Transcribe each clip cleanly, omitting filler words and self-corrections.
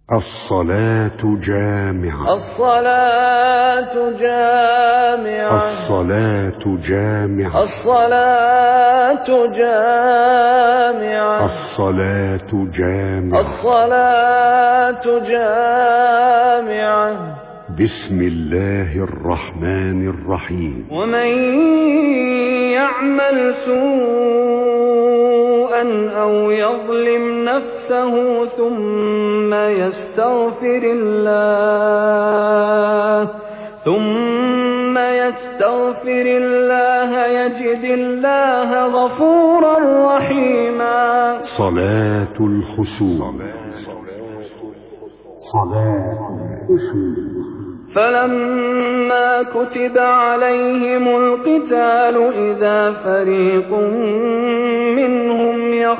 الصلاة جامعة. الصلاة جامعة. الصلاة جامعة. الصلاة جامعة. الصلاة جامعة. الصلاة جامعة. بسم الله الرحمن الرحيم. ومن يعمل سوءا أو يظلم نفسه ثم يستغفر الله يجد الله غفورا رحيما. صلاة الخسوف. صلاة الخسوف. فلما كتب عليهم القتال إذا فريق منهم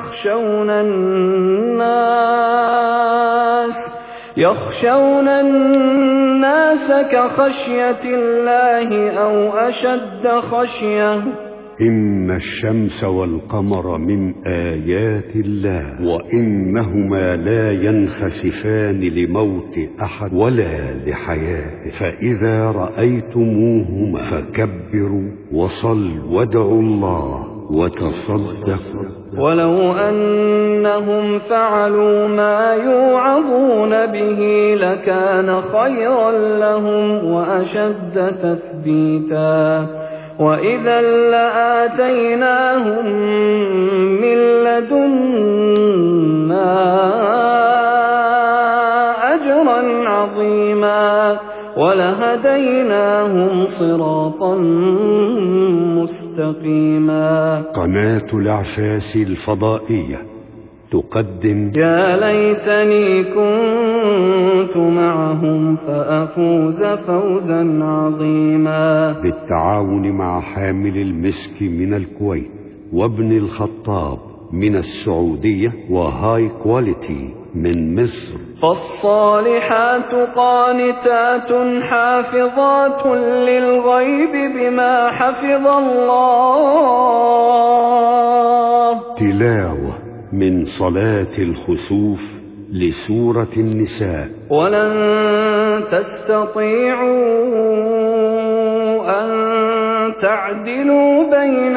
يخشون الناس كخشية الله أو أشد خشية. إن الشمس والقمر من آيات الله وإنهما لا ينخسفان لموت أحد ولا لحياته، فإذا رأيتموهما فكبروا وصلوا وادعوا الله وتصدقوا. ولو أنهم فعلوا ما يوعظون به لكان خيرا لهم وأشد تثبيتا، وإذا لآتيناهم من لدنا أجرا عظيما ولهديناهم صراطا مستقيما. قناة العفاس الفضائية تقدم يا ليتني كنت معهم فأفوز فوزا عظيما، بالتعاون مع حامل المسك من الكويت وابن الخطاب من السعودية وهاي كواليتي من مصر. فالصالحات قانتات حافظات للغيب بما حفظ الله. تلاوة من صلاة الخسوف لسورة النساء. ولن تستطيعوا أن تعدلوا بين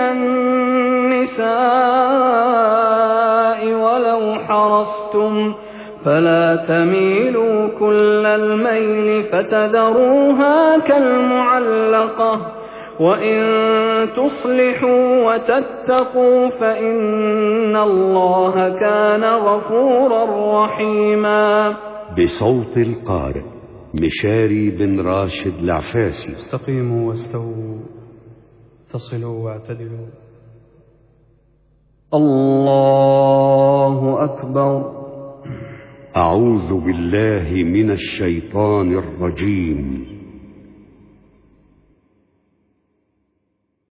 النساء ولو حرصتم فلا تميلوا كل الميل فتذروها كالمعلقة، وإن تصلحوا وتتقوا فإن الله كان غفورا رحيما. بصوت القارئ مشاري بن راشد العفاسي. استقيموا واستووا تصلوا واعتدلوا. الله أكبر. أعوذ بالله من الشيطان الرجيم.